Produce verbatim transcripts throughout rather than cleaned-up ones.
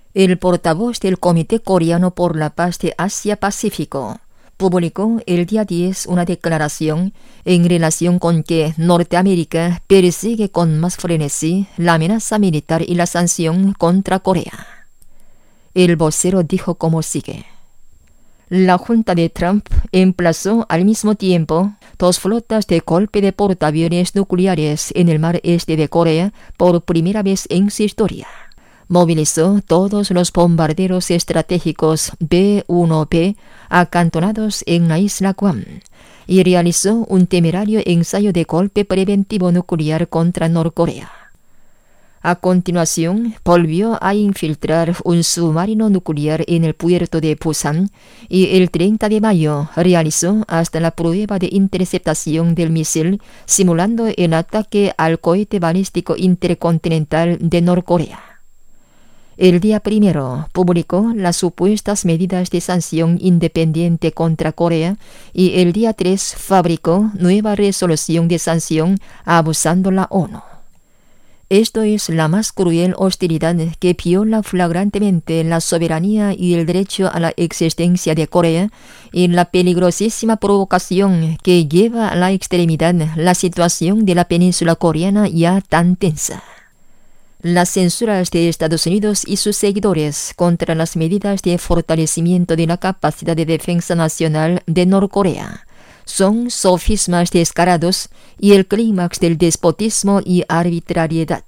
El portavoz del Comité Coreano por la Paz de Asia-Pacífico publicó el día diez una declaración en relación con que Norteamérica persigue con más frenesí la amenaza militar y la sanción contra Corea. El vocero dijo como sigue: la Junta de Trump emplazó al mismo tiempo dos flotas de golpe de portaaviones nucleares en el mar este de Corea por primera vez en su historia. Movilizó todos los bombarderos estratégicos B uno B acantonados en la isla Guam y realizó un temerario ensayo de golpe preventivo nuclear contra Norcorea. A continuación, volvió a infiltrar un submarino nuclear en el puerto de Busan y el treinta de mayo realizó hasta la prueba de interceptación del misil, simulando el ataque al cohete balístico intercontinental de Norcorea. El día primero publicó las supuestas medidas de sanción independiente contra Corea y el día tres fabricó nueva resolución de sanción abusando la ONU. Esto es la más cruel hostilidad que viola flagrantemente la soberanía y el derecho a la existencia de Corea y la peligrosísima provocación que lleva a la extremidad la situación de la península coreana ya tan tensa. Las censuras de Estados Unidos y sus seguidores contra las medidas de fortalecimiento de la capacidad de defensa nacional de Norcorea son sofismas descarados y el clímax del despotismo y arbitrariedad.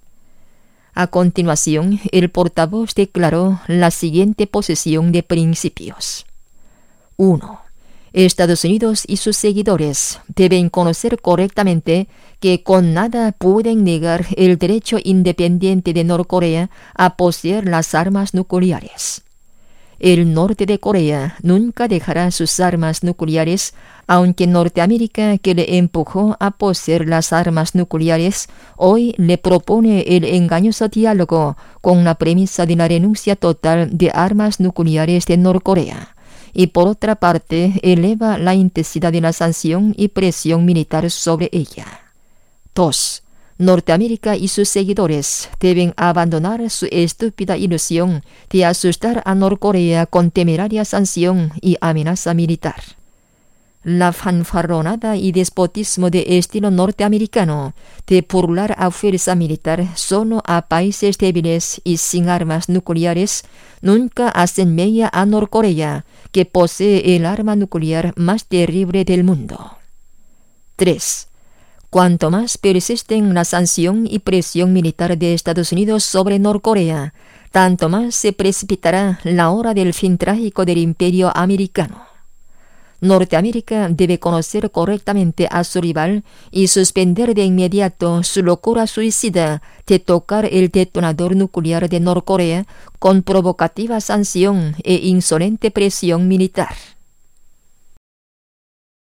A continuación, el portavoz declaró la siguiente posición de principios. uno. Estados Unidos y sus seguidores deben conocer correctamente que con nada pueden negar el derecho independiente de Norcorea a poseer las armas nucleares. El norte de Corea nunca dejará sus armas nucleares, aunque Norteamérica, que le empujó a poseer las armas nucleares, hoy le propone el engañoso diálogo con la premisa de la renuncia total de armas nucleares de Norcorea. Y por otra parte, eleva la intensidad de la sanción y presión militar sobre ella. dos. Norteamérica y sus seguidores deben abandonar su estúpida ilusión de asustar a Norcorea con temeraria sanción y amenaza militar. La fanfarronada y despotismo de estilo norteamericano de burlar a fuerza militar solo a países débiles y sin armas nucleares nunca hacen mella a Norcorea, que posee el arma nuclear más terrible del mundo. tres. Cuanto más persisten la sanción y presión militar de Estados Unidos sobre Norcorea, tanto más se precipitará la hora del fin trágico del imperio americano. Norteamérica debe conocer correctamente a su rival y suspender de inmediato su locura suicida de tocar el detonador nuclear de Norcorea con provocativa sanción e insolente presión militar.